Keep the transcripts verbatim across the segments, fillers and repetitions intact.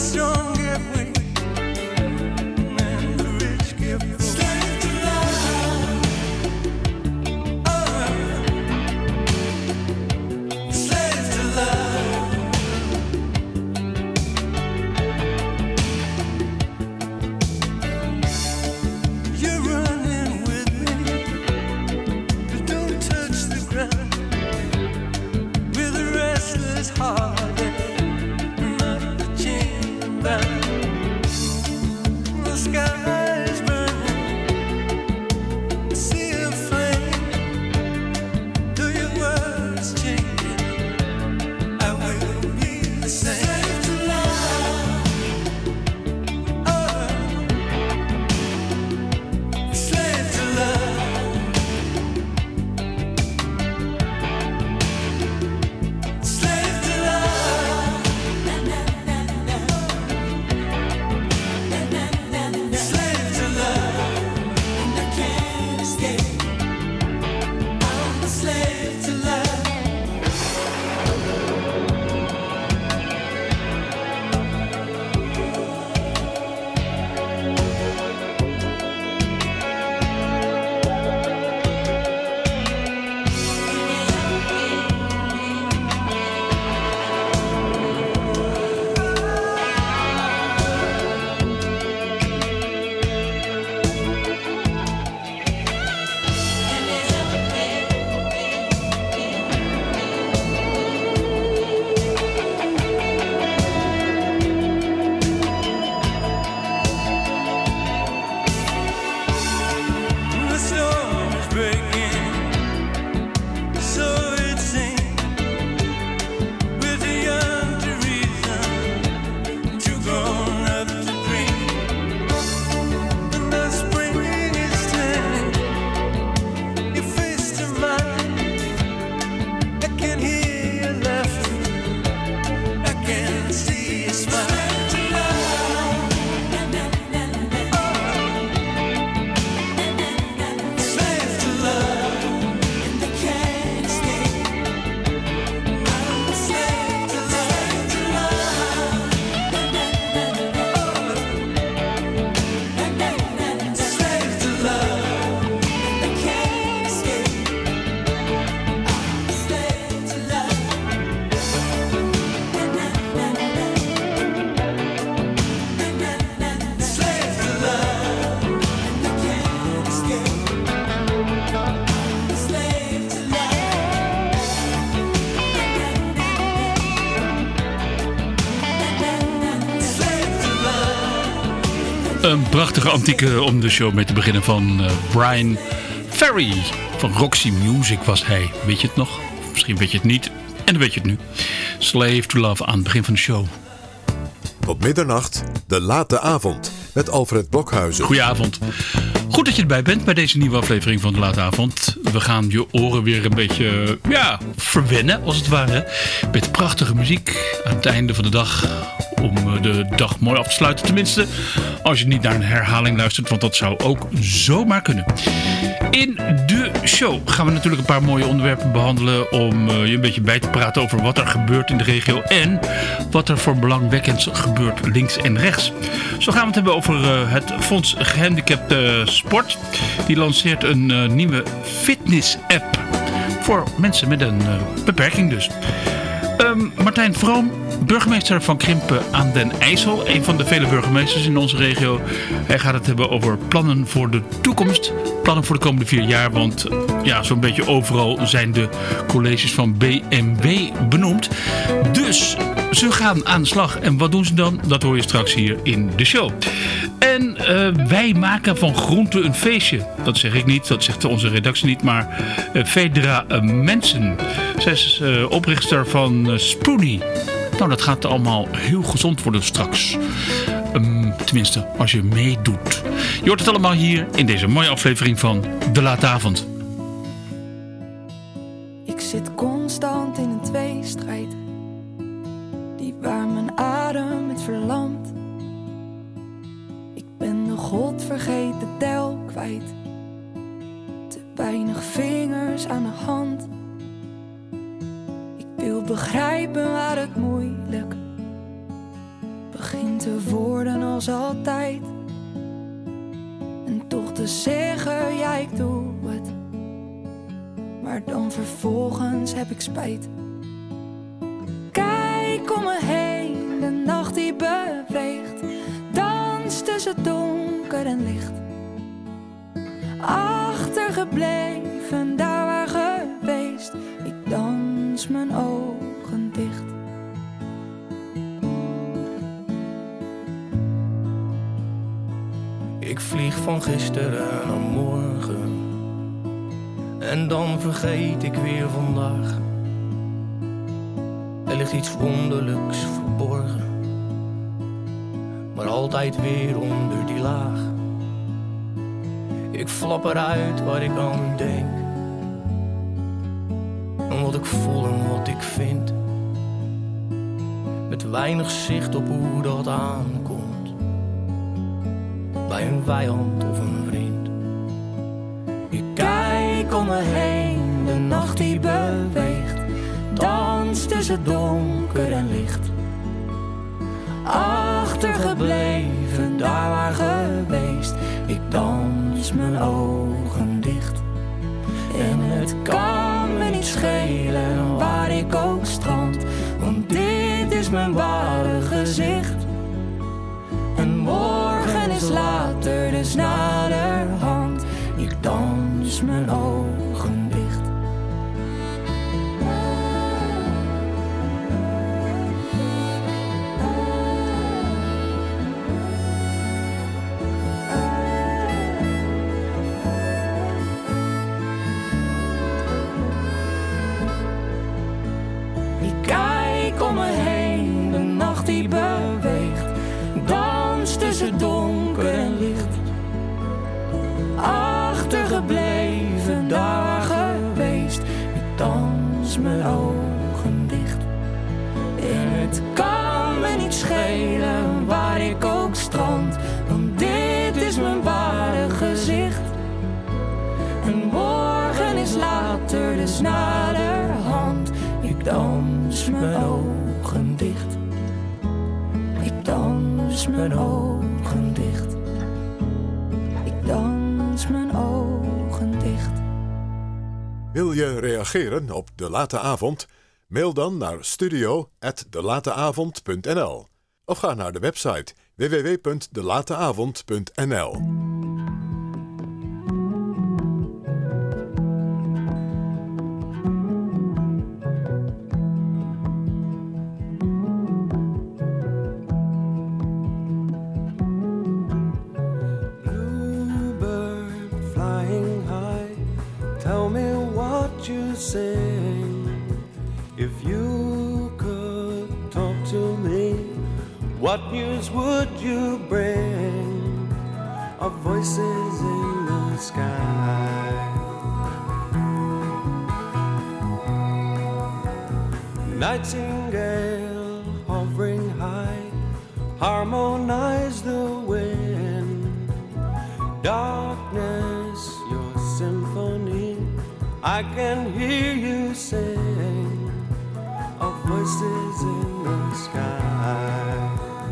Een prachtige antieke om de show mee te beginnen van uh, Bryan Ferry. Van Roxy Music was hij. Weet je het nog? Misschien weet je het niet. En dan weet je het nu. Slave to Love aan het begin van de show. Tot middernacht, de late avond. Met Alfred Blokhuizen. Goedenavond. Goed dat je erbij bent bij deze nieuwe aflevering van de late avond. We gaan je oren weer een beetje, ja, verwennen als het ware. Met prachtige muziek aan het einde van de dag. Om de dag mooi af te sluiten. Tenminste, als je niet naar een herhaling luistert. Want dat zou ook zomaar kunnen. In de show gaan we natuurlijk een paar mooie onderwerpen behandelen. Om uh, je een beetje bij te praten over wat er gebeurt in de regio. En wat er voor belangwekkends gebeurt links en rechts. Zo gaan we het hebben over uh, het Fonds Gehandicapte Sport. Die lanceert een uh, nieuwe fitness-app. Voor mensen met een uh, beperking dus. Um, Martijn Vroom, burgemeester van Krimpen aan den IJssel. Een van de vele burgemeesters in onze regio. Hij gaat het hebben over plannen voor de toekomst. Plannen voor de komende vier jaar. Want ja, zo'n beetje overal zijn de colleges van B M W benoemd. Dus ze gaan aan de slag. En wat doen ze dan? Dat hoor je straks hier in de show. En uh, wij maken van groente een feestje. Dat zeg ik niet, dat zegt onze redactie niet. Maar uh, Fedra uh, Mensen. Zij is uh, oprichter van uh, Spoonie. Nou, dat gaat allemaal heel gezond worden straks. Um, tenminste, als je meedoet. Je hoort het allemaal hier in deze mooie aflevering van De Late Avond. Ik zit constant in een tweestrijd. Die waar mijn adem het verlamt. Ik ben de godvergeten tel kwijt. Te weinig vingers aan de hand. Ik wil begrijpen waar het moeilijk begint. begint te worden als altijd. En toch te zeggen, ja ik doe het. Maar dan vervolgens heb ik spijt. Kijk om me heen, de nacht die beweegt. Dans tussen donker en licht. Achtergebleven, daar waar geweest. Ik dans mijn ogen dicht. Ik vlieg van gisteren naar morgen. En dan vergeet ik weer vandaag. Er ligt iets wonderlijks verborgen. Maar altijd weer onder die laag. Ik flap eruit waar ik aan denk. En wat ik voel en wat ik vind. Met weinig zicht op hoe dat aankomt. Bij een vijand of een vriend. Ik kijk om me heen, de nacht die beweegt. Dans tussen donker en licht. Achtergebleven, daar waar geweest. Ik dans mijn ogen dicht. En het kan me niet schelen waar ik ook strand. Want dit is mijn ware gezicht. En morgen is later, dus naderhand. Ik dans mijn ogen dicht. Die beweegt, dans tussen donker en licht. Achtergebleven, daar geweest. Ik dans mijn ogen dicht. En het kan me niet schelen waar ik ook strand. Want dit is mijn ware gezicht. En morgen is later, dus naderhand. Ik dans mijn ogen dicht. Ik dans mijn ogen dicht. Ik dans mijn ogen dicht. Wil je reageren op De Late Avond? Mail dan naar studio at delateavond punt n l of ga naar de website w w w punt delateavond punt n l. Sing. If you could talk to me, what news would you bring? Of voices in the sky. Nightingale hovering high, harmonize the wind. Darkness, your symphony. I can hear you sing of voices in the sky.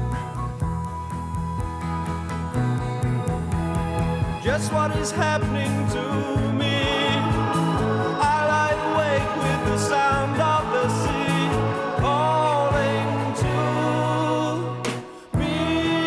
Just what is happening to me? I lie awake with the sound of the sea calling to me.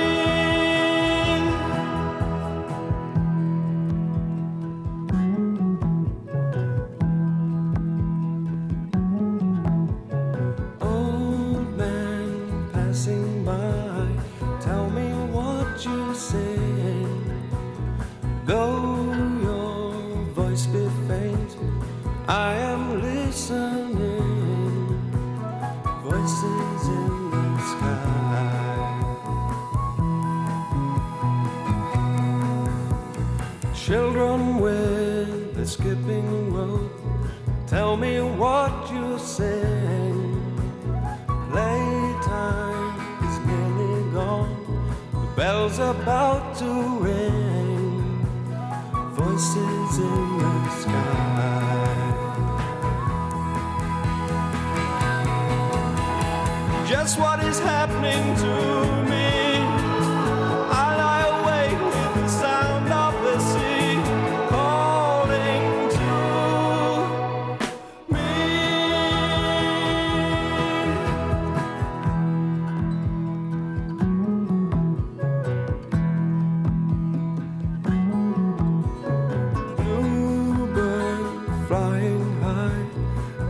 Though your voice be faint, I am listening. Voices in the sky. Children with the skipping rope, tell me what you sing. Playtime is nearly gone, the bell's about to ring. Voices in the sky. Just what is happening to me?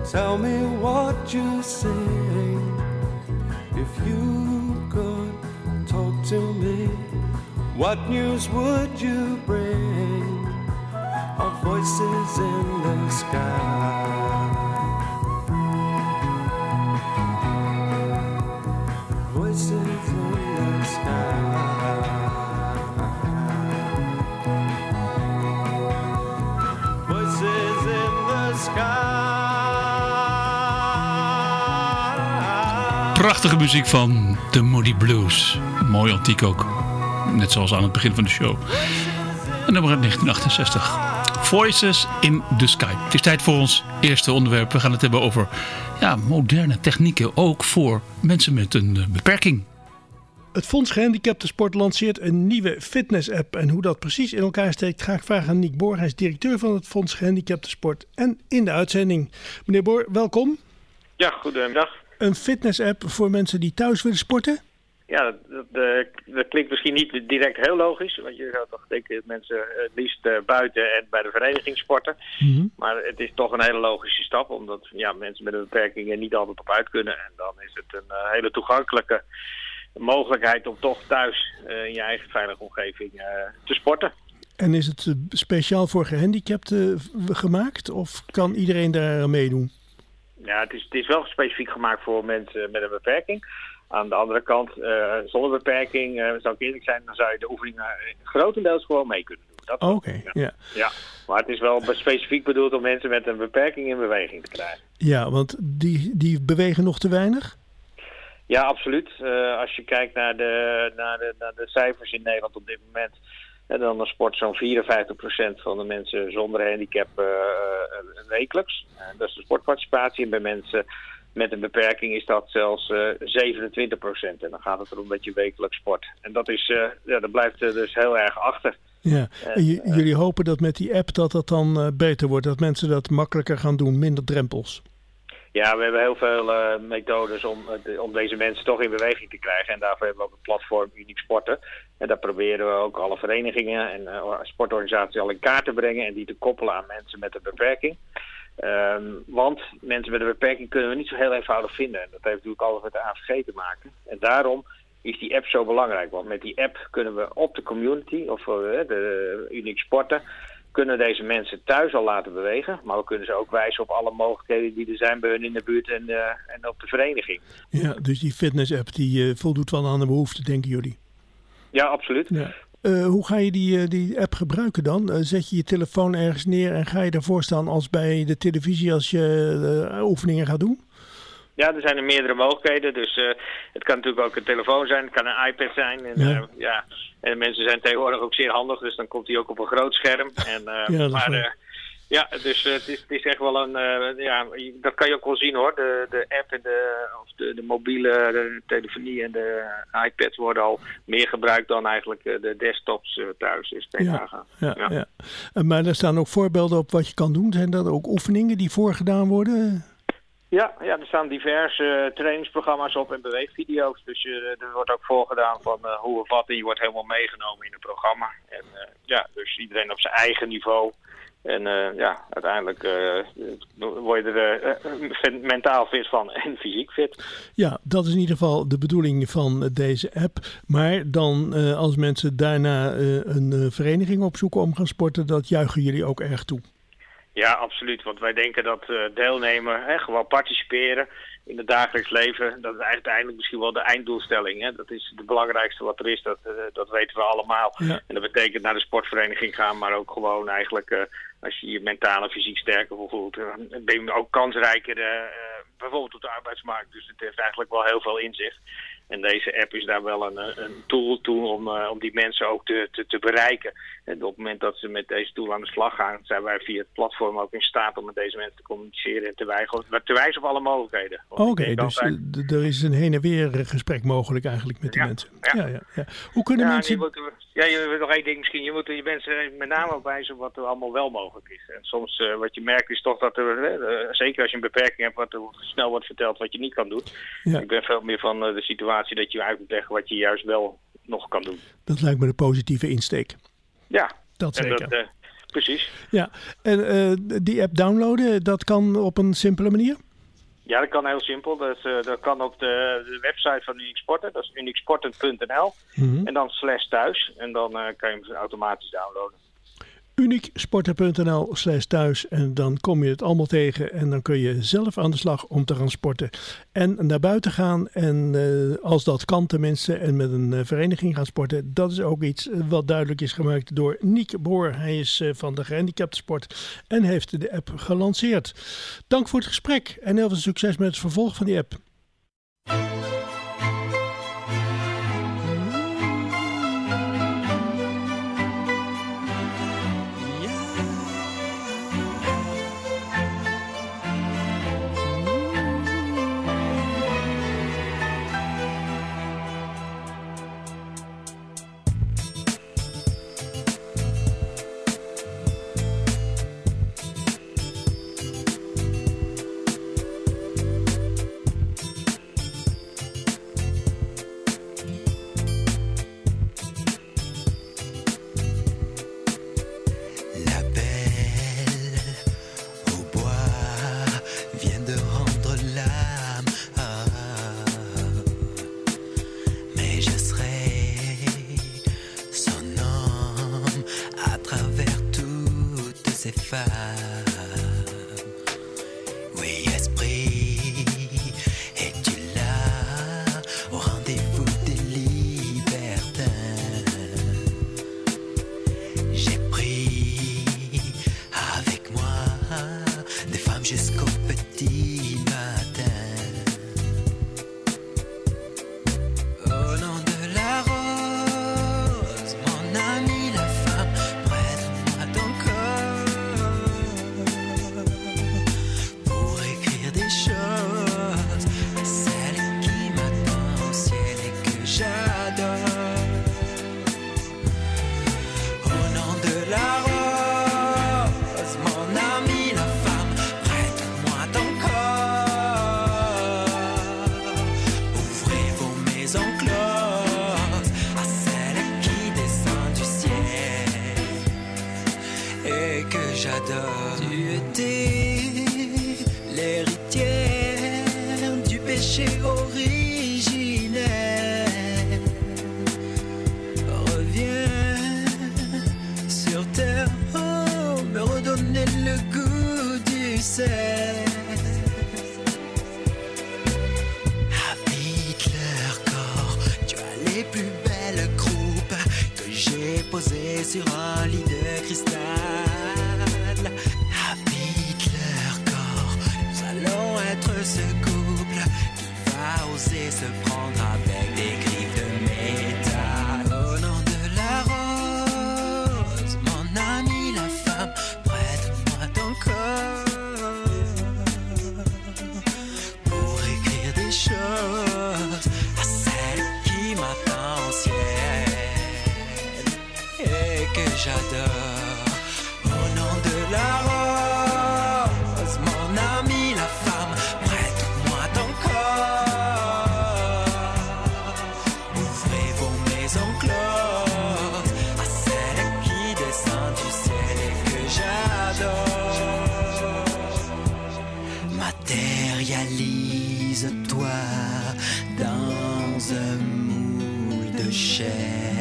Tell me what you sing. If you could talk to me, what news would you bring? Our voices in the sky. Voices in the sky. Voices in the sky. Prachtige muziek van The Moody Blues. Mooi antiek ook. Net zoals aan het begin van de show. En nummer uit negentien achtenzestig. Voices in the Sky. Het is tijd voor ons eerste onderwerp. We gaan het hebben over ja, moderne technieken. Ook voor mensen met een uh, beperking. Het Fonds Gehandicapten Sport lanceert een nieuwe fitness-app. En hoe dat precies in elkaar steekt ga ik vragen aan Nick Boor. Hij is directeur van het Fonds Gehandicapten Sport. En in de uitzending. Meneer Boor, welkom. Ja, goedemiddag. Een fitness-app voor mensen die thuis willen sporten? Ja, dat, dat, dat klinkt misschien niet direct heel logisch. Want je zou toch denken dat mensen het liefst uh, buiten en bij de vereniging sporten. Mm-hmm. Maar het is toch een hele logische stap. Omdat ja, mensen met een beperking er niet altijd op uit kunnen. En dan is het een uh, hele toegankelijke mogelijkheid om toch thuis uh, in je eigen veilige omgeving uh, te sporten. En is het speciaal voor gehandicapten gemaakt? Of kan iedereen daar meedoen? Ja, het is, het is wel specifiek gemaakt voor mensen met een beperking. Aan de andere kant, uh, zonder beperking, uh, zou ik eerlijk zijn, dan zou je de oefeningen grotendeels gewoon mee kunnen doen. Oké, okay, ja. ja. ja. Maar het is wel specifiek bedoeld om mensen met een beperking in beweging te krijgen. Ja, want die, die bewegen nog te weinig? Ja, absoluut. Uh, als je kijkt naar de, naar, de, naar de cijfers in Nederland op dit moment, en dan sport zo'n vierenvijftig procent van de mensen zonder handicap uh, uh, wekelijks. Uh, dat is de sportparticipatie. En bij mensen met een beperking is dat zelfs uh, zevenentwintig procent. En dan gaat het erom dat je wekelijks sport. En dat, is, uh, ja, dat blijft uh, dus heel erg achter. Ja, en j- uh, jullie hopen dat met die app dat dat dan uh, beter wordt. Dat mensen dat makkelijker gaan doen, minder drempels. Ja, we hebben heel veel uh, methodes om, uh, de, om deze mensen toch in beweging te krijgen. En daarvoor hebben we ook een platform Uniek Sporten. En daar proberen we ook alle verenigingen en uh, sportorganisaties al in kaart te brengen. En die te koppelen aan mensen met een beperking. Um, want mensen met een beperking kunnen we niet zo heel eenvoudig vinden. En dat heeft natuurlijk alles met de A V G te maken. En daarom is die app zo belangrijk. Want met die app kunnen we op de community, of uh, de Uniek Sporten, kunnen deze mensen thuis al laten bewegen. Maar we kunnen ze ook wijzen op alle mogelijkheden die er zijn bij hun in de buurt en, uh, en op de vereniging. Ja, dus die fitness-app die uh, voldoet wel aan de behoeften, denken jullie? Ja, absoluut. Ja. Uh, hoe ga je die, uh, die app gebruiken dan? Uh, zet je je telefoon ergens neer en ga je ervoor staan als bij de televisie als je uh, oefeningen gaat doen? Ja, er zijn er meerdere mogelijkheden. Dus uh, het kan natuurlijk ook een telefoon zijn, het kan een iPad zijn. En, ja. Uh, ja. en mensen zijn tegenwoordig ook zeer handig, dus dan komt hij ook op een groot scherm. En, uh, ja, dat maar, uh, ja, dus uh, het, is, het is echt wel een, uh, ja, dat kan je ook wel zien hoor. De, de app en de, of de, de mobiele de telefonie en de iPads worden al meer gebruikt dan eigenlijk uh, de desktops uh, thuis. Is ja, ja, ja. Ja. Uh, maar er staan ook voorbeelden op wat je kan doen. Zijn dat ook oefeningen die voorgedaan worden? Ja, ja, er staan diverse uh, trainingsprogramma's op en beweegvideo's. Dus uh, er wordt ook voorgedaan van uh, hoe of wat. En je wordt helemaal meegenomen in het programma. En uh, ja, dus iedereen op zijn eigen niveau. En uh, ja, uiteindelijk uh, word je er uh, mentaal fit van en fysiek fit. Ja, dat is in ieder geval de bedoeling van deze app. Maar dan uh, als mensen daarna uh, een uh, vereniging opzoeken om gaan sporten, dat juichen jullie ook erg toe. Ja, absoluut. Want wij denken dat uh, deelnemen, hè, gewoon participeren in het dagelijks leven, dat is uiteindelijk misschien wel de einddoelstelling. Hè. Dat is het belangrijkste wat er is, dat, uh, dat weten we allemaal. Ja. En dat betekent naar de sportvereniging gaan, maar ook gewoon eigenlijk, uh, als je je mentaal en fysiek sterker voelt, uh, ben je ook kansrijker, uh, uh, bijvoorbeeld op de arbeidsmarkt. Dus het heeft eigenlijk wel heel veel inzicht. En deze app is daar wel een, een tool toe om, uh, om die mensen ook te, te, te bereiken. En op het moment dat ze met deze tool aan de slag gaan, zijn wij via het platform ook in staat om met deze mensen te communiceren en te wijzen, te wijzen op alle mogelijkheden. Oké, okay, dus altijd... er is een heen en weer gesprek mogelijk eigenlijk met die ja, mensen. Ja. Ja, ja, ja. Hoe kunnen ja, mensen... Je moet, ja, je moet nog één ding misschien. Je moet je mensen met name ook wijzen op wat er allemaal wel mogelijk is. En soms uh, wat je merkt is toch dat er, uh, zeker als je een beperking hebt, wat er snel wordt verteld wat je niet kan doen. Ja. Ik ben veel meer van uh, de situatie dat je uit moet leggen wat je juist wel nog kan doen. Dat lijkt me de positieve insteek. Ja. Dat zeker. Dat, uh, precies. Ja, en uh, die app downloaden, dat kan op een simpele manier? Ja, dat kan heel simpel. Dat, uh, dat kan op de, de website van Uniek Sporten. Dat is unieksporten punt n l. Mm-hmm. En dan slash thuis. En dan uh, kan je hem automatisch downloaden. unieksporten punt n l slash thuis. En dan kom je het allemaal tegen. En dan kun je zelf aan de slag om te gaan sporten. En naar buiten gaan. En uh, als dat kan tenminste. En met een uh, vereniging gaan sporten. Dat is ook iets wat duidelijk is gemaakt door Niek Boer. Hij is uh, van de gehandicaptensport. En heeft de app gelanceerd. Dank voor het gesprek. En heel veel succes met het vervolg van die app. Matérialise-toi dans un moule de chair.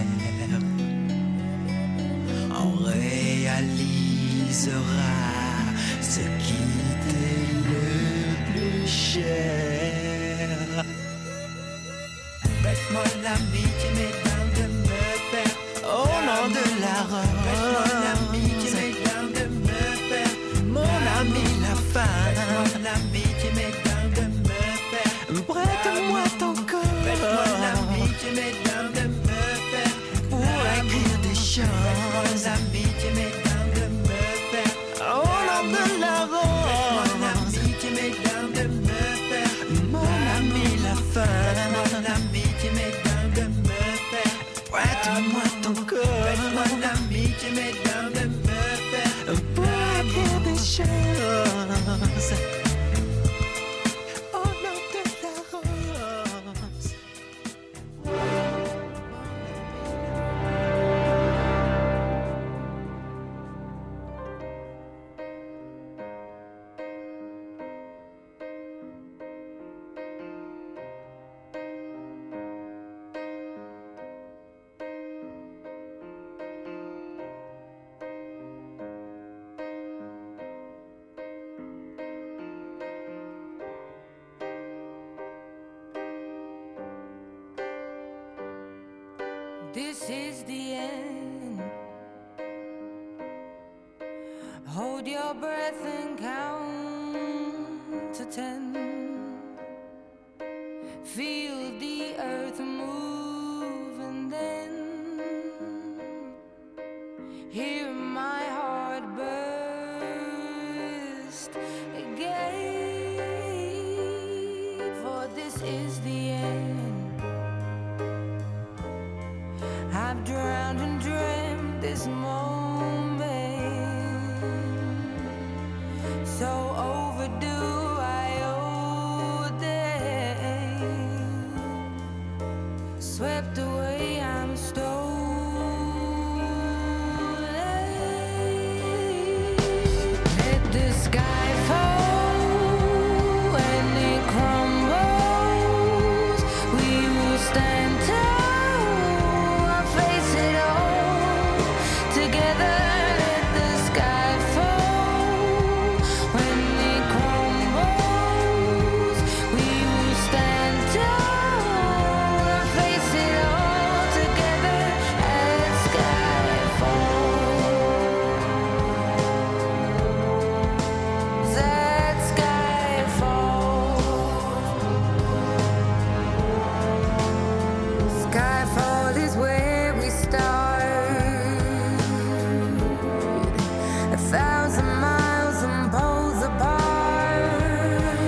On réalisera ce qui t'est le plus cher. Faites-moi l'amitié, mesdames, de me faire au nom de la rose. Faites-moi l'amitié, mesdames, de me faire mon ami la femme. Faites-moi l'amitié, mesdames, de me faire prête-moi ton corps. Faites-moi l'amitié, mesdames, de me faire pour écrire des chants. Faites-moi l'amitié, mesdames, de me faire au nom de la rose. Faites-moi l'amitié, mesdames, de me faire mon ami la femme. Faites-moi l'amitié, mesdames, de me faire prête-moi ton corps. Faites-moi l'amitié, mesdames, de me faire pour écrire des choses. this is the end. Hold your breath and count to ten. Feel the earth move and then hear my heart burst again. For this is the end. I've drowned and dreamt this moment, so overdue I owe them. Swept away, I'm stolen. Let the sky fall when it crumbles. We will stand tall, face it all together. Let the sky fall when it crumbles. We will stand tall, face it all together. Let sky fall. That sky falls. Skyfall is where we start. A thousand miles and poles apart,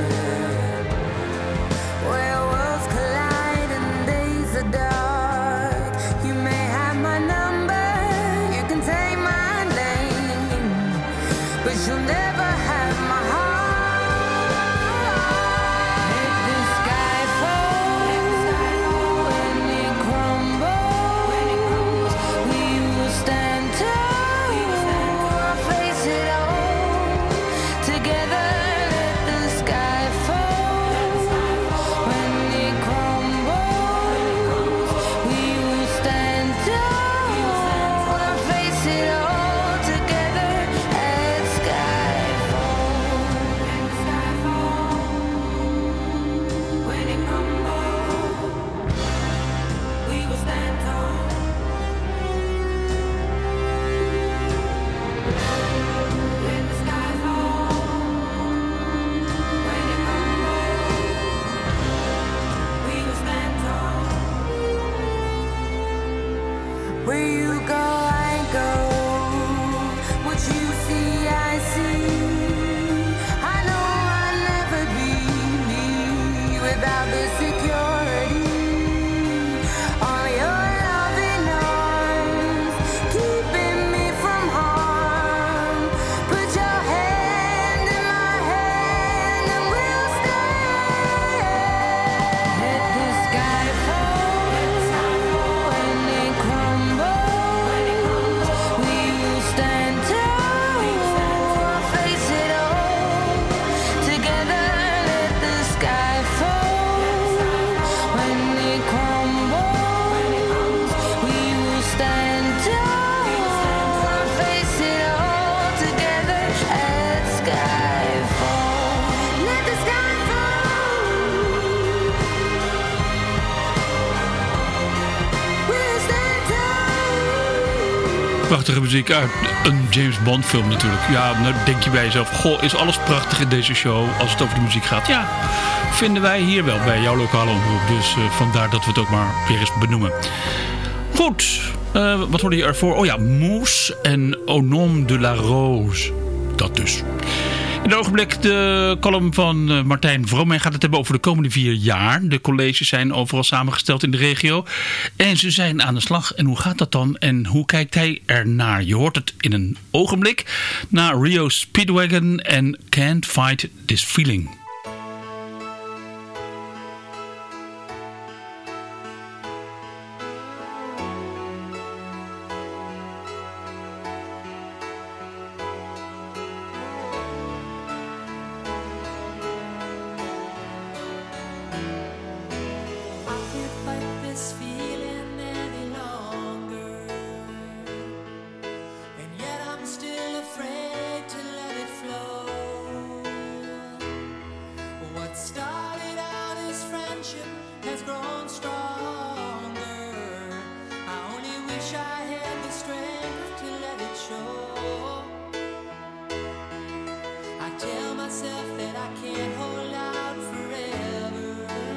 where worlds collide and days are dark. You may have my number, you can take my name, but you'll never have my heart. Let the sky fall when it crumbles. We will stand tall, face it all together. Let the sky fall when it crumbles. We will stand tall, face it all together. Let sky fall. When it crumbles, we will stand tall. When the sky falls, when it crumbles, we will stand tall. Where you go, I go. What you see, I see. I know I'll never be me without the security. All your loving arms keeping me from harm. Put your hand in my hand and we'll stand. Let the sky fall when it crumbles. We will stand tall, face it all together. Let the sky fall when it crumbles. We will stand tall, face it all together. Let sky fall. Let the sky fall. We'll stand tall. Prachtige muziek uit een James Bond film natuurlijk. Ja, nou denk je bij jezelf, goh, is alles prachtig in deze show als het over de muziek gaat? Ja, vinden wij hier wel bij jouw lokale omroep. Dus uh, vandaar dat we het ook maar weer eens benoemen. Goed, uh, wat hoorde je ervoor? Oh ja, Mousse en Au nom de la Rose. Dat dus. In het ogenblik de column van uh, Martijn Vroom. Hij gaat het hebben over de komende vier jaar. De colleges zijn overal samengesteld in de regio. En ze zijn aan de slag. En hoe gaat dat dan? En hoe kijkt hij ernaar? Je hoort het in een ogenblik. Na Rio Speedwagon en Can't Fight This Feeling. Still afraid to let it flow. wish I had the strength to let it show. I tell myself that I can't hold out forever.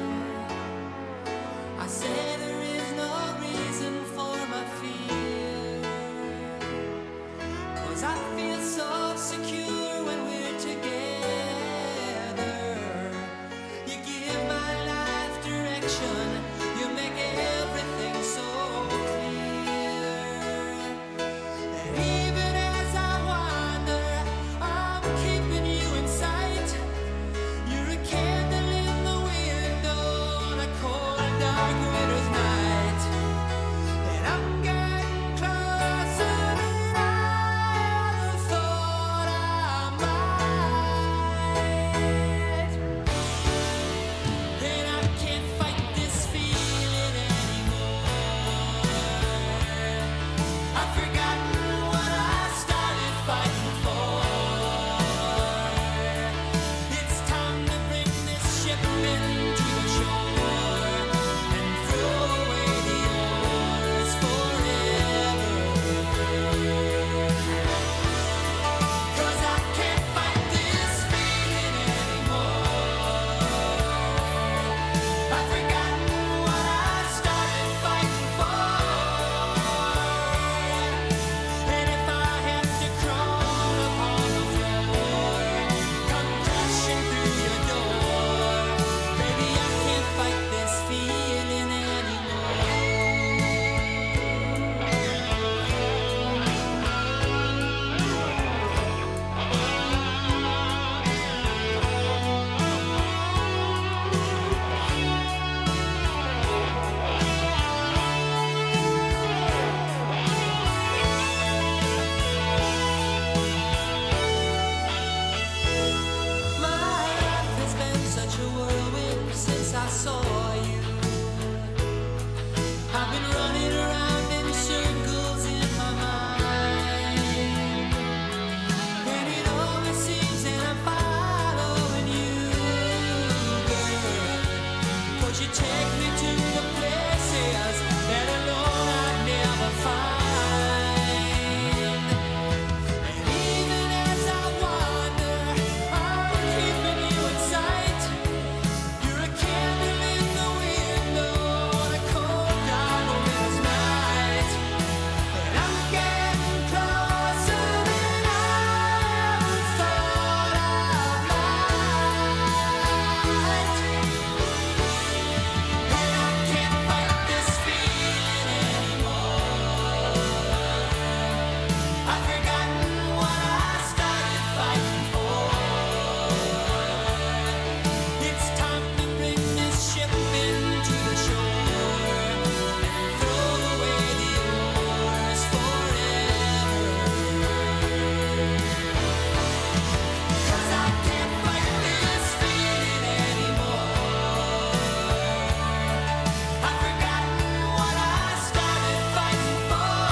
I say there is no reason for my fear, 'cause I feel so secure when we're together. You give my life direction, you make everything so clear. And even as I wander, I'm keeping you in sight. You're a candle in the window on a cold, dark winter's night. And I'm getting closer than I ever thought I might. And I can't fight this feeling anymore. I've forgotten what I started fighting for. It's time to bring this ship into the shore and throw away the oars forever. 'Cause I can't fight this feeling anymore. I've forgotten what I started fighting for. And if I have to crawl upon the floor, come crashing through your door, baby, I can't fight this feeling anymore. My life has been such a whirlwind since I saw you. I've been running around in circles in my mind, and it always seems that I'm following you, girl. 'Cause you take me to the places that alone I'd never find. And even as I wander, I'm keeping you in sight. You're a candle in the window on a cold, dark winter's night. And I'm getting closer than I ever thought I might. And I can't fight this feeling anymore. I've forgotten what I started fighting for. It's time to bring this ship into the shore and throw away the oars forever. 'Cause I can't fight this feeling anymore. I've forgotten what I started fighting for.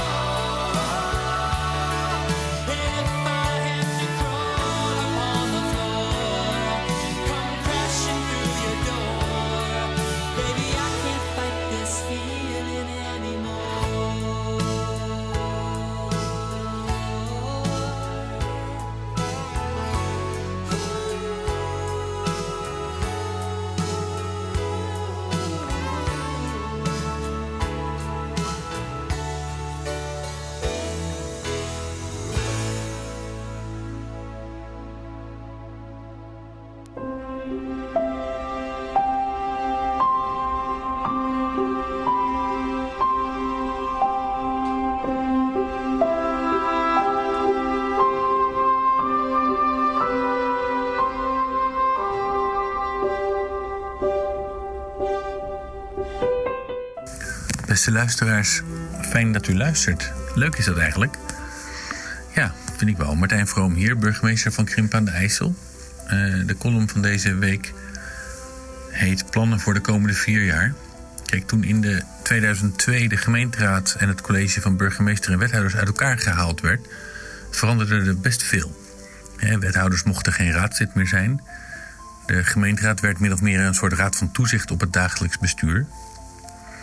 And if I have to crawl upon the floor, come crashing through your door, baby, I can't fight this feeling anymore. Beste luisteraars, fijn dat u luistert. Leuk is dat eigenlijk. Ja, vind ik wel. Martijn Vroom hier, burgemeester van Krimpen aan de IJssel. Uh, de column van deze week heet Plannen voor de komende vier jaar. Kijk, toen in de tweeduizend twee de gemeenteraad en het college van burgemeester en wethouders uit elkaar gehaald werd, veranderde er best veel. He, wethouders mochten geen raadslid meer zijn. De gemeenteraad werd min of meer een soort raad van toezicht op het dagelijks bestuur.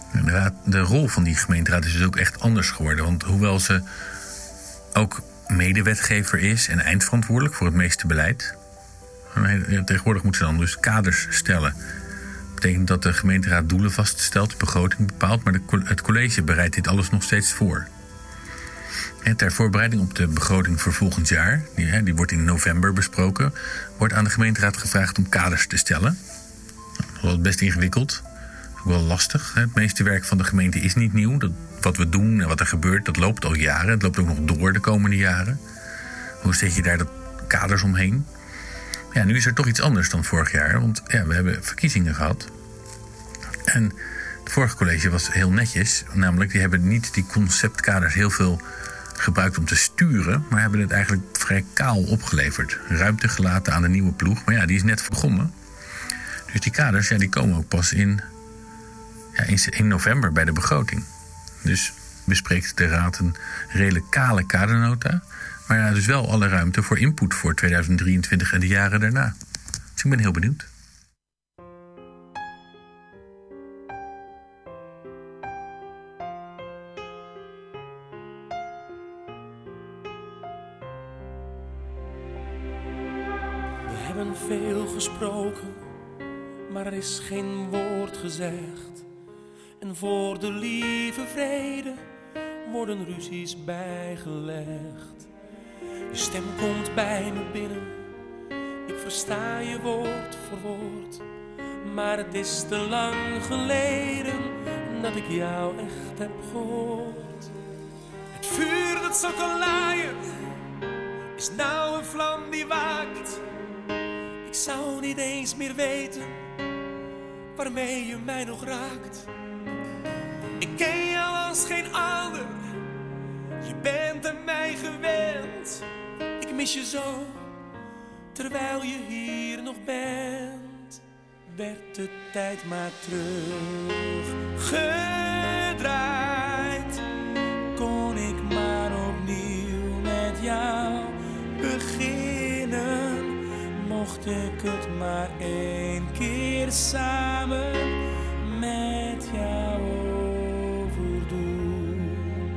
De, raad, de rol van die gemeenteraad is dus ook echt anders geworden. Want hoewel ze ook medewetgever is en eindverantwoordelijk voor het meeste beleid, tegenwoordig moet ze dan dus kaders stellen. Dat betekent dat de gemeenteraad doelen vaststelt, de begroting bepaalt, maar de, het college bereidt dit alles nog steeds voor. En ter voorbereiding op de begroting voor volgend jaar, die, die wordt in november besproken, wordt aan de gemeenteraad gevraagd om kaders te stellen. Dat is best ingewikkeld, ook wel lastig. Het meeste werk van de gemeente is niet nieuw. Dat, wat we doen en wat er gebeurt, dat loopt al jaren. Het loopt ook nog door de komende jaren. Hoe zet je daar de kaders omheen? Ja, nu is er toch iets anders dan vorig jaar, want ja, we hebben verkiezingen gehad. En het vorige college was heel netjes, namelijk die hebben niet die conceptkaders heel veel gebruikt om te sturen, maar hebben het eigenlijk vrij kaal opgeleverd. Ruimte gelaten aan de nieuwe ploeg, maar ja, die is net begonnen. Dus die kaders, ja, die komen ook pas in, ja, in, in november bij de begroting. Dus bespreekt de raad een redelijk kale kadernota, maar ja, dus wel alle ruimte voor input voor tweeduizend drieëntwintig en de jaren daarna. Dus ik ben heel benieuwd. We hebben veel gesproken, maar er is geen woord gezegd. En voor de lieve vrede worden ruzies bijgelegd. Je stem komt bij me binnen, ik versta je woord voor woord. Maar het is te lang geleden dat ik jou echt heb gehoord. Het vuur dat zo kan laaien, is nou een vlam die waakt. Ik zou niet eens meer weten waarmee je mij nog raakt. Ik ken jou als geen ander, je bent aan mij gewend. Ik mis je zo, terwijl je hier nog bent. Werd de tijd maar teruggedraaid, kon ik maar opnieuw met jou beginnen. Mocht ik het maar één keer samen met jou overdoen.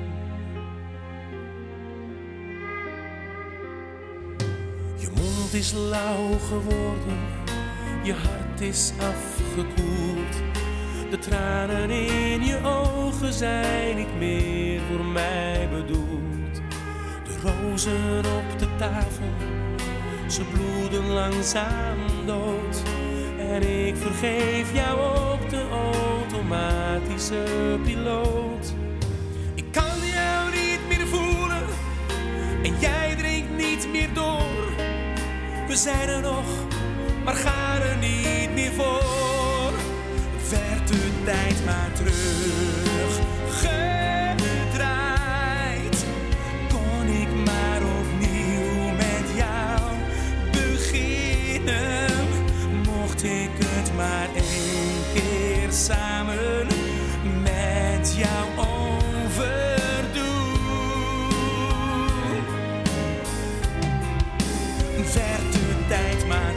Je mond is lauw geworden, je hart is afgekoeld. De tranen in je ogen zijn niet meer voor mij bedoeld. De rozen op de tafel, ze bloeden langzaam dood. En ik vergeef jou op de automatische piloot. Ik kan jou niet meer voelen en jij drinkt niet meer door. We zijn er nog, maar gaan er niet meer voor. Werd de tijd maar teruggedraaid, kon ik maar opnieuw met jou beginnen. Mocht ik het maar één keer samen met jou overdoen. Werd de tijd maar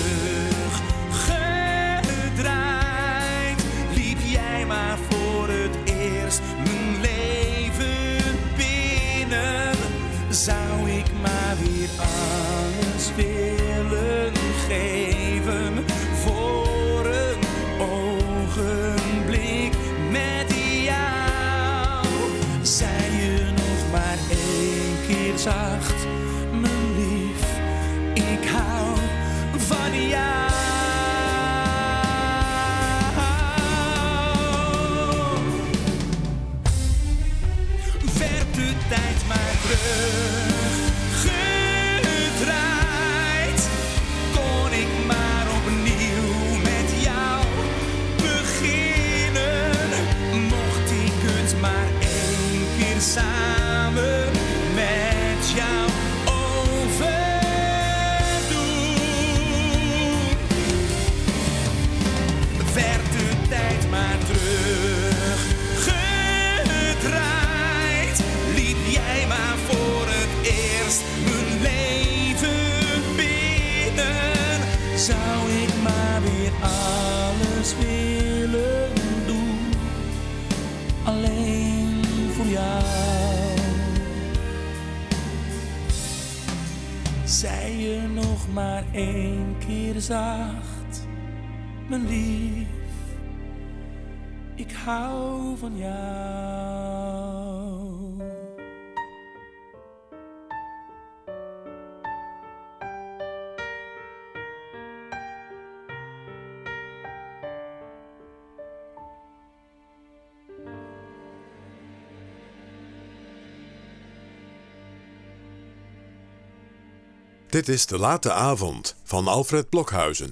teruggedraaid, liep jij maar voor het eerst mijn leven binnen. Zou ik maar weer alles willen geven voor een ogenblik met jou. Zei je nog maar één keer zacht, mijn lief, ik hou van jou. Werd de tijd maar teruggedraaid, kon ik maar opnieuw met jou beginnen. Mocht ik het maar één keer samen met jou overdoen. Werd de tijd maar teruggedraaid, liep jij maar voor het eerst mijn leven binnen. Zou ik maar weer alles willen doen voor jou. Zei je nog maar één keer zacht, mijn lief, ik hou van jou. Dit is De Late Avond van Alfred Blokhuizen.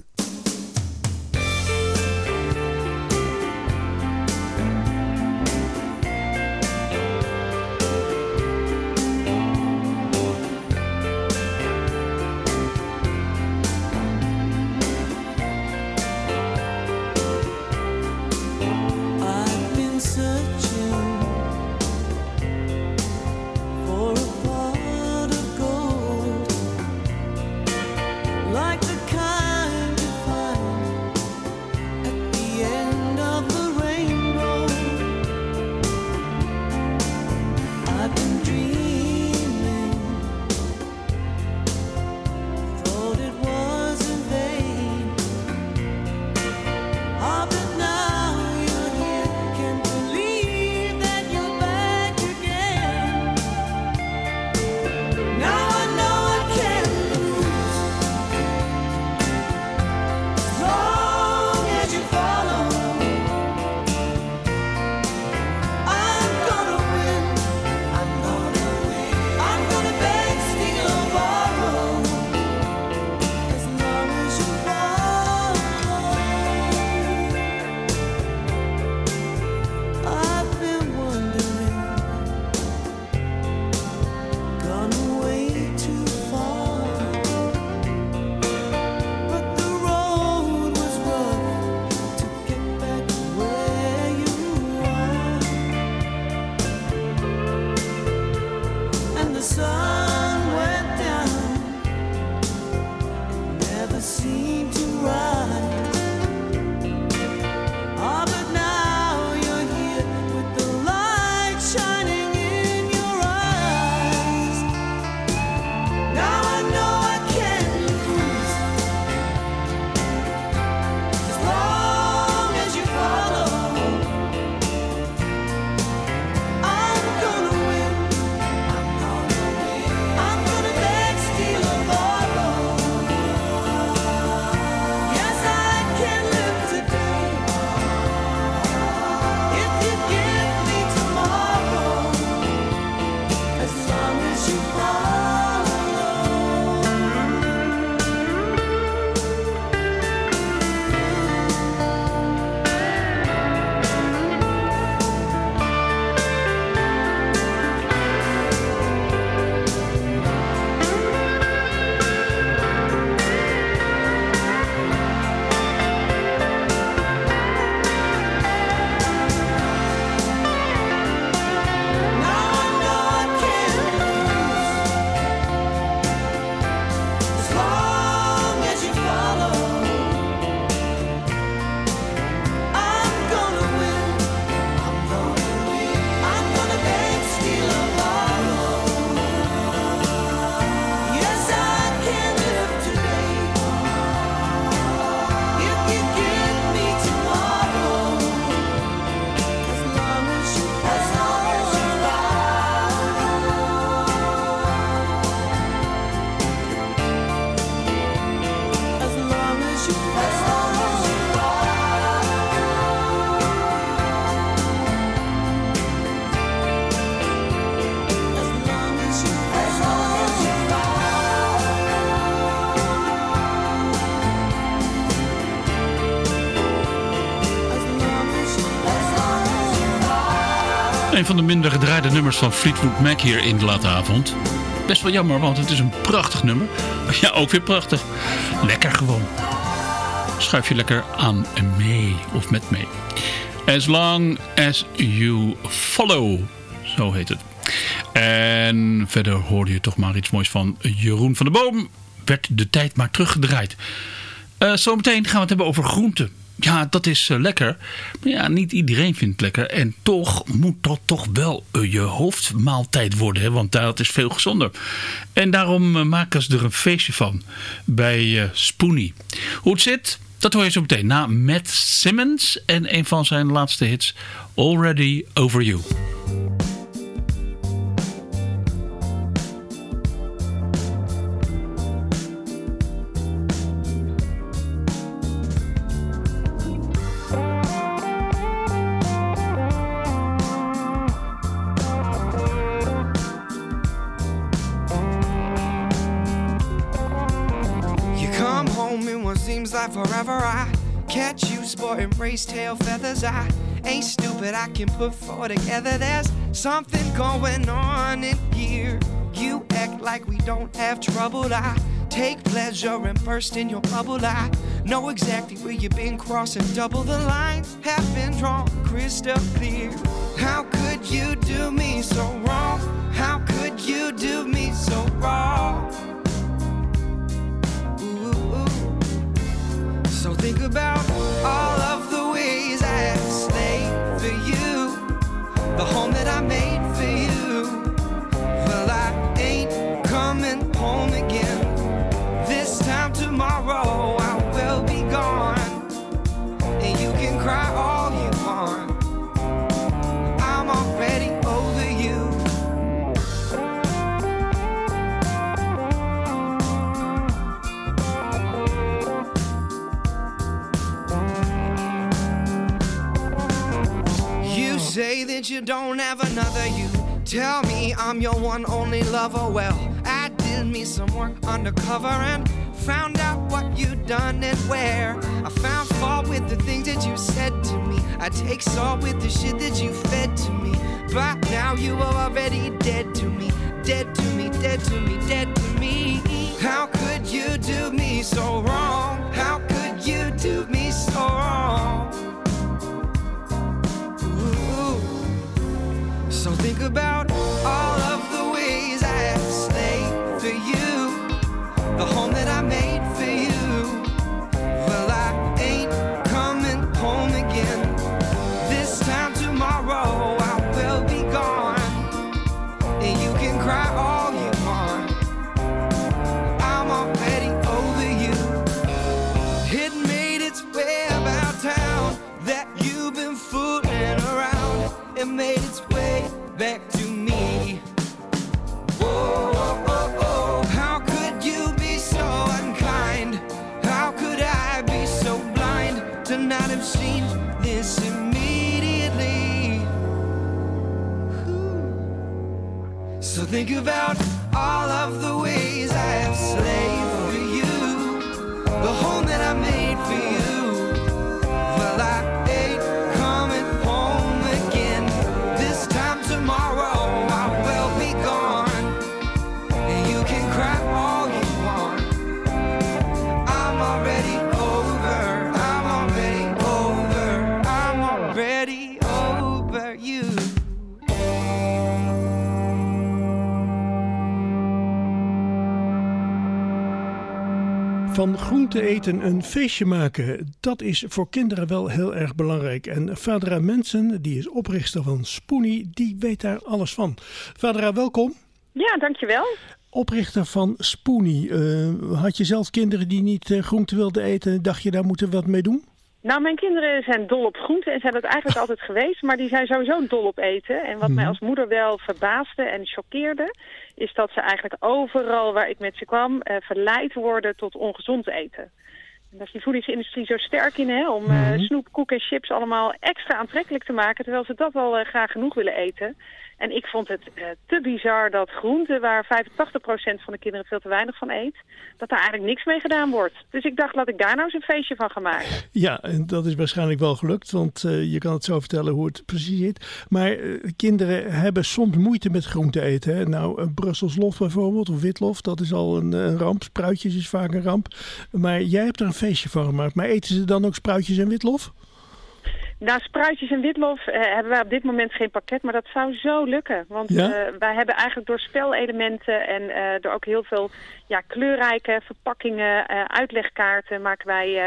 Een van de minder gedraaide nummers van Fleetwood Mac hier in De Late Avond. Best wel jammer, want het is een prachtig nummer. Ja, ook weer prachtig. Lekker gewoon. Schuif je lekker aan en mee of met mee. As long as you follow. Zo heet het. En verder hoorde je toch maar iets moois van Jeroen van der Boom. Werd de tijd maar teruggedraaid. Uh, zometeen gaan we het hebben over groenten. ja, dat is uh, lekker. Maar ja, niet iedereen vindt het lekker. En toch moet dat toch wel uh, je hoofdmaaltijd worden. Hè? Want dat is veel gezonder. En daarom uh, maken ze er een feestje van bij uh, Spoonie. Hoe het zit, dat hoor je zo meteen. Na Matt Simmons en een van zijn laatste hits, Already Over You. Like forever, I catch you sporting race tail feathers. I ain't stupid, I can put four together. There's something going on in here. You act like we don't have trouble. I take pleasure and burst in your bubble. I know exactly where you've been crossing double. The lines have been drawn crystal clear. How could you do me so wrong? How could you do me so wrong? So think about all of the ways I have slaved for you, the home that I made for you. Well, I ain't coming home again. This time tomorrow I will be gone, and you can cry all you want. I'm already over you. Say that you don't have another. You tell me I'm your one only lover. Well, I did me some work undercover and found out what you done and where. I found fault with the things that you said to me. I take salt with the shit that you fed to me. But now you are already dead to me. Dead to me, dead to me, dead to me. How could you do me so wrong? How could you do me so wrong? So think about all of the ways I have slaved for you, the home that I made for you. Well, I ain't coming home again. This time tomorrow I will be gone, and you can cry all you want. I'm already over you. It made its way about town that you've been fooling around. It made its way back to me. Whoa, oh, oh, oh. How could you be so unkind? How could I be so blind to not have seen this immediately? Ooh. So think about all of the ways I have slaved for you, the home that I made for you. Well, I ain't coming home again. This time tomorrow I will be gone, and you can cry all you want. I'm already over, I'm already over, I'm already over you. Van groente eten een feestje maken, dat is voor kinderen wel heel erg belangrijk. En Vadra Mensen, die is oprichter van Spoonie, die weet daar alles van. Vadra, welkom. Ja, dankjewel. Oprichter van Spoonie. Uh, had je zelf kinderen die niet uh, groente wilden eten? Dacht je, daar moeten we wat mee doen? Nou, mijn kinderen zijn dol op groenten en zijn dat eigenlijk altijd geweest. Maar die zijn sowieso dol op eten. En wat mm-hmm. mij als moeder wel verbaasde en choqueerde, is dat ze eigenlijk overal waar ik met ze kwam uh, verleid worden tot ongezond eten. En daar is die voedingsindustrie zo sterk in, hè, om uh, mm-hmm. snoep, koek en chips allemaal extra aantrekkelijk te maken, terwijl ze dat wel uh, graag genoeg willen eten. En ik vond het uh, te bizar dat groenten, waar vijfentachtig procent van de kinderen veel te weinig van eet, dat daar eigenlijk niks mee gedaan wordt. Dus ik dacht, laat ik daar nou eens een feestje van gaan maken. Ja, en dat is waarschijnlijk wel gelukt, want uh, je kan het zo vertellen hoe het precies zit. Maar uh, kinderen hebben soms moeite met groente eten. Hè? Nou, uh, Brussels lof bijvoorbeeld, of witlof, dat is al een, een ramp. Spruitjes is vaak een ramp. Maar jij hebt er een feestje van gemaakt. Maar eten ze dan ook spruitjes en witlof? Nou, spruitjes en witlof uh, hebben wij op dit moment geen pakket, maar dat zou zo lukken. Want ja? uh, wij hebben eigenlijk door spelelementen en uh, door ook heel veel ja, kleurrijke verpakkingen, uh, uitlegkaarten, maken wij uh,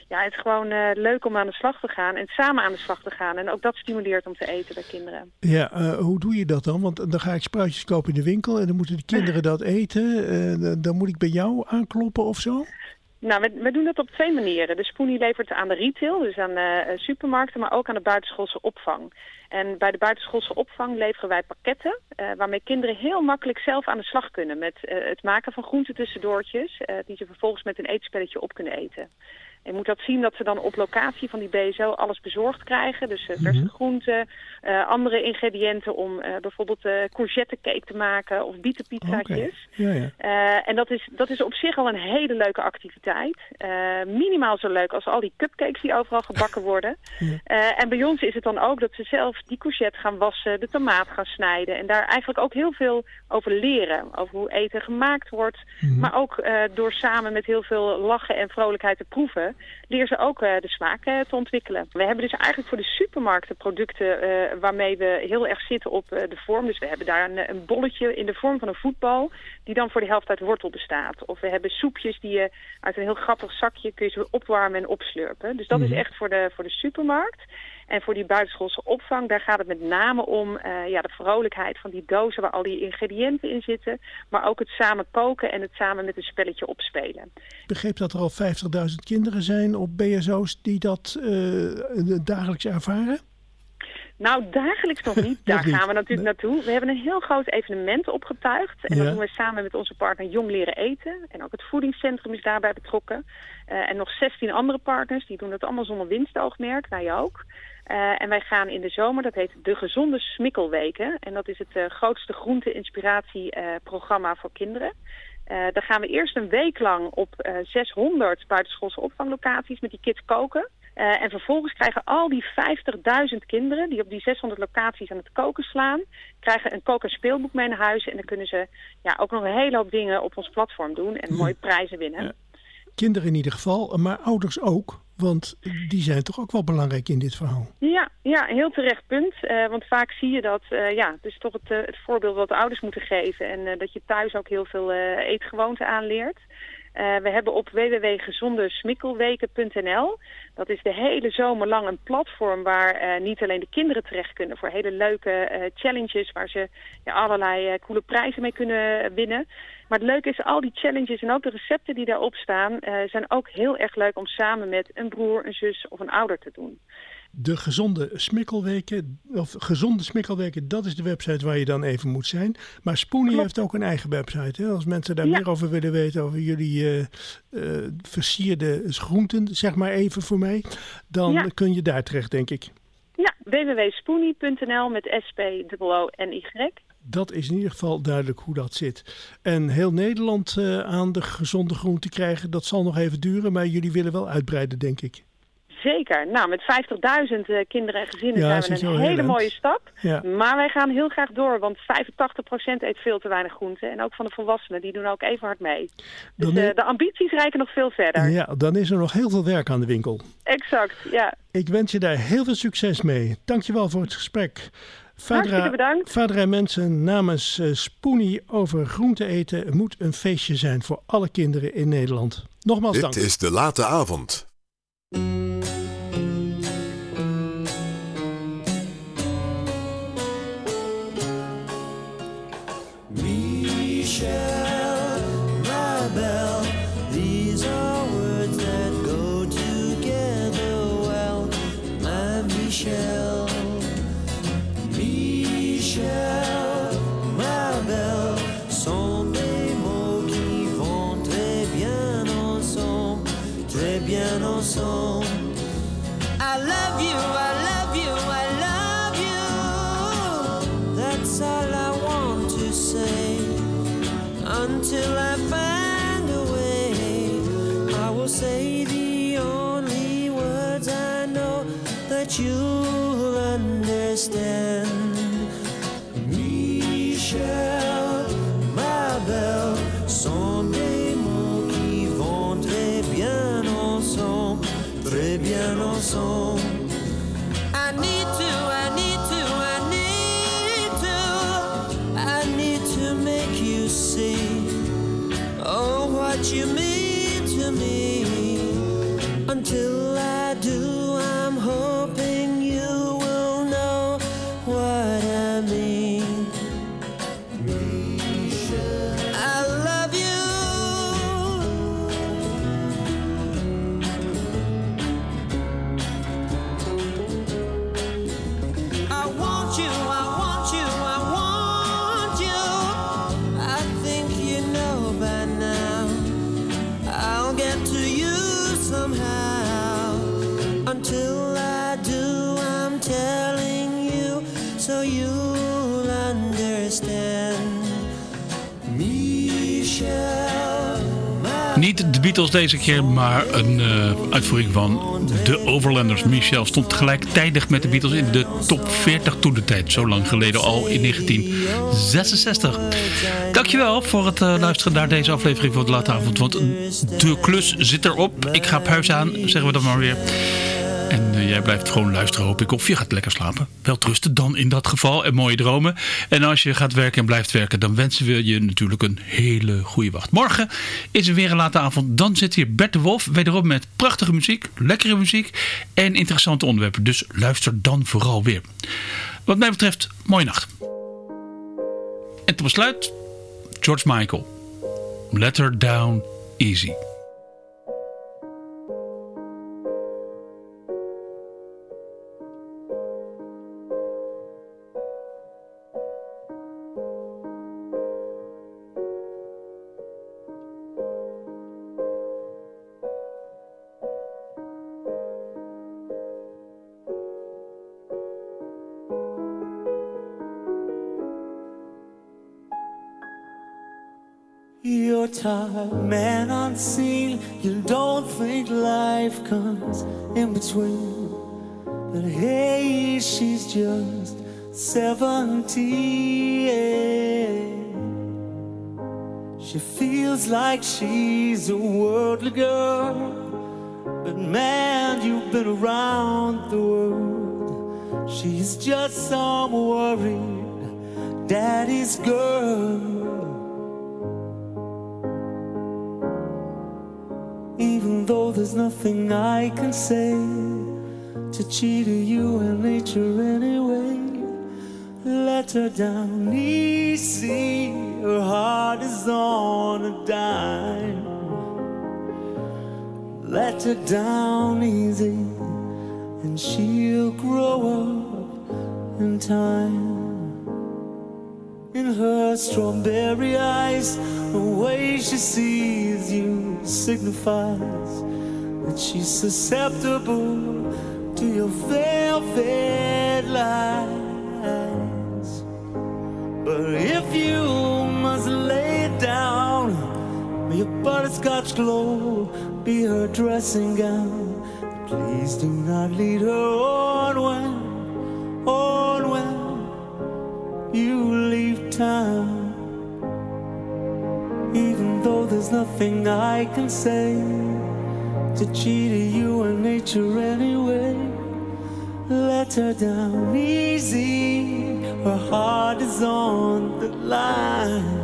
ja, het is gewoon uh, leuk om aan de slag te gaan en samen aan de slag te gaan. En ook dat stimuleert om te eten bij kinderen. Ja, uh, hoe doe je dat dan? Want dan ga ik spruitjes kopen in de winkel en dan moeten de kinderen dat eten. Uh, dan moet ik bij jou aankloppen of zo? Nou, we, we doen dat op twee manieren. De Spoonie levert aan de retail, dus aan de uh, supermarkten, maar ook aan de buitenschoolse opvang. En bij de buitenschoolse opvang leveren wij pakketten uh, waarmee kinderen heel makkelijk zelf aan de slag kunnen met uh, het maken van groentetussendoortjes, uh, die ze vervolgens met een eetspelletje op kunnen eten. Je moet dat zien dat ze dan op locatie van die B S O alles bezorgd krijgen. Dus uh, verse groenten, uh, andere ingrediënten om uh, bijvoorbeeld uh, courgettecake te maken of bietenpizzaatjes. Okay. Ja, ja. Uh, en dat is, dat is op zich al een hele leuke activiteit. Uh, minimaal zo leuk als al die cupcakes die overal gebakken worden. Ja. Uh, en bij ons is het dan ook dat ze zelf die courgette gaan wassen, de tomaat gaan snijden. En daar eigenlijk ook heel veel over leren. Over hoe eten gemaakt wordt. Mm-hmm. Maar ook uh, door samen met heel veel lachen en vrolijkheid te proeven, leren ze ook uh, de smaak uh, te ontwikkelen. We hebben dus eigenlijk voor de supermarkten producten uh, waarmee we heel erg zitten op uh, de vorm. Dus we hebben daar een, een bolletje in de vorm van een voetbal die dan voor de helft uit wortel bestaat. Of we hebben soepjes die je uit een heel grappig zakje kun je ze opwarmen en opslurpen. Dus dat mm-hmm. is echt voor de, voor de supermarkt. En voor die buitenschoolse opvang, daar gaat het met name om uh, ja, de vrolijkheid van die dozen waar al die ingrediënten in zitten. Maar ook het samen koken en het samen met een spelletje opspelen. Ik begreep dat er al vijftigduizend kinderen zijn op B S O's die dat uh, dagelijks ervaren? Nou, dagelijks nog niet. Daar gaan we natuurlijk nee. naartoe. We hebben een heel groot evenement opgetuigd. En ja. dat doen we samen met onze partner Jong Leren Eten. En ook het voedingscentrum is daarbij betrokken. Uh, en nog zestien andere partners. Die doen dat allemaal zonder winstoogmerk. Wij ook. Uh, en wij gaan in de zomer, dat heet de Gezonde Smikkelweken. En dat is het uh, grootste groente-inspiratieprogramma uh, voor kinderen. Uh, daar gaan we eerst een week lang op uh, zeshonderd buitenschoolse opvanglocaties met die kids koken. Uh, en vervolgens krijgen al die vijftigduizend kinderen die op die zeshonderd locaties aan het koken slaan, krijgen een kook- en speelboek mee naar huis. En dan kunnen ze ja, ook nog een hele hoop dingen op ons platform doen en mooie prijzen winnen. Ja. Kinderen in ieder geval, maar ouders ook. Want die zijn toch ook wel belangrijk in dit verhaal. Ja, ja, heel terecht punt. Uh, want vaak zie je dat, uh, ja, het is toch het, uh, het voorbeeld wat de ouders moeten geven. En uh, dat je thuis ook heel veel uh, eetgewoonten aanleert. Uh, we hebben op w w w punt gezonde smikkelweken punt n l. Dat is de hele zomer lang een platform waar uh, niet alleen de kinderen terecht kunnen voor hele leuke uh, challenges waar ze ja, allerlei uh, coole prijzen mee kunnen winnen. Maar het leuke is, al die challenges en ook de recepten die daarop staan, uh, zijn ook heel erg leuk om samen met een broer, een zus of een ouder te doen. De Gezonde Smikkelweken, of Gezonde Smikkelweken, dat is de website waar je dan even moet zijn. Maar Spoonie heeft ook een eigen website. Hè? Als mensen daar ja. meer over willen weten, over jullie uh, uh, versierde groenten, zeg maar even voor mij, dan ja. kun je daar terecht, denk ik. Ja, w w w punt spoonie punt n l met S P O O N Y. Dat is in ieder geval duidelijk hoe dat zit. En heel Nederland uh, aan de gezonde groente krijgen, dat zal nog even duren, maar jullie willen wel uitbreiden, denk ik. Zeker. Nou, met vijftigduizend uh, kinderen en gezinnen ja, zijn we een hele mooie stap. Ja. Maar wij gaan heel graag door, want vijfentachtig procent eet veel te weinig groente. En ook van de volwassenen, die doen ook even hard mee. Dus uh, de ambities reiken nog veel verder. Ja, dan is er nog heel veel werk aan de winkel. Exact, ja. Ik wens je daar heel veel succes mee. Dankjewel voor het gesprek. Hartstikke bedankt. Vader en mensen, namens uh, Spoonie over groente eten moet een feestje zijn voor alle kinderen in Nederland. Nogmaals Dit dank. Dit is De Late Avond. I love you, I love you, I love you. That's all I want to say. Until I find a way, I will say the only words I know that you'll understand. Michel, ma belle, sont des mots qui vont très bien ensemble. Très bien ensemble. I need to, I need to, I need to, I need to make you see, oh, what you mean to me, until Niet de Beatles deze keer, maar een uh, uitvoering van de Overlanders. Michel stond gelijktijdig met de Beatles in de top veertig toen de tijd. Zo lang geleden al, in negentien zesenzestig. Dankjewel voor het uh, luisteren naar deze aflevering van de Late Avond. Want de klus zit erop. Ik ga op huis aan, zeggen we dat maar weer. En uh, jij blijft gewoon luisteren, hoop ik. Of je gaat lekker slapen. Welterusten dan in dat geval. En mooie dromen. En als je gaat werken en blijft werken, dan wensen we je natuurlijk een hele goede wacht. Morgen is er weer een late avond. Dan zit hier Bert de Wolf. Wederom met prachtige muziek, lekkere muziek en interessante onderwerpen. Dus luister dan vooral weer. Wat mij betreft, mooie nacht. En tot besluit, George Michael. Let her down easy. You're tired, man unseen. You don't think life comes in between. But hey, she's just seventeen. She feels like she's a worldly girl. But man, you've been around the world. She's just some worried daddy's girl. Even though there's nothing I can say to cheat you and nature anyway, let her down easy. Her heart is on a dime. Let her down easy, and she'll grow up in time. In her strawberry eyes, the way she sees you signifies that she's susceptible to your velvet lies. But if you must lay it down, may your butterscotch glow be her dressing gown. Please do not lead her on when, on when you leave town. Even though there's nothing I can say to cheat you and nature anyway, let her down easy. Her heart is on the line.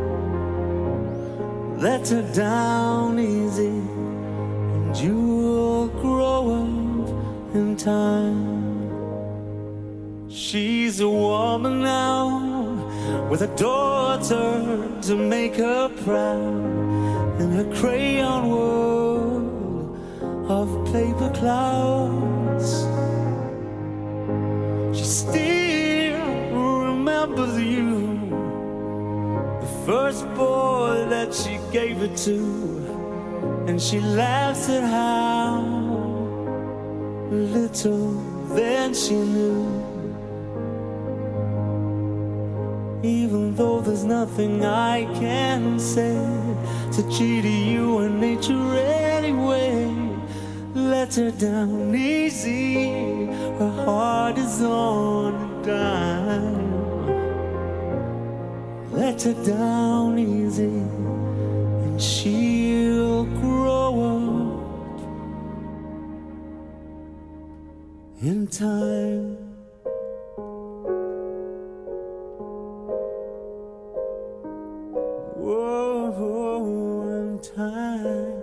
Let her down easy, and you'll grow up in time. She's a woman now, with a daughter to make her proud, in her crayon world of paper clouds. She still remembers you, the first boy that she gave it to, and she laughs at how little then she knew. Even though there's nothing I can say to cheat you and nature anyway, let her down easy. Her heart is on a dime. Let her down easy, and she'll grow up in time. Whoa, in time.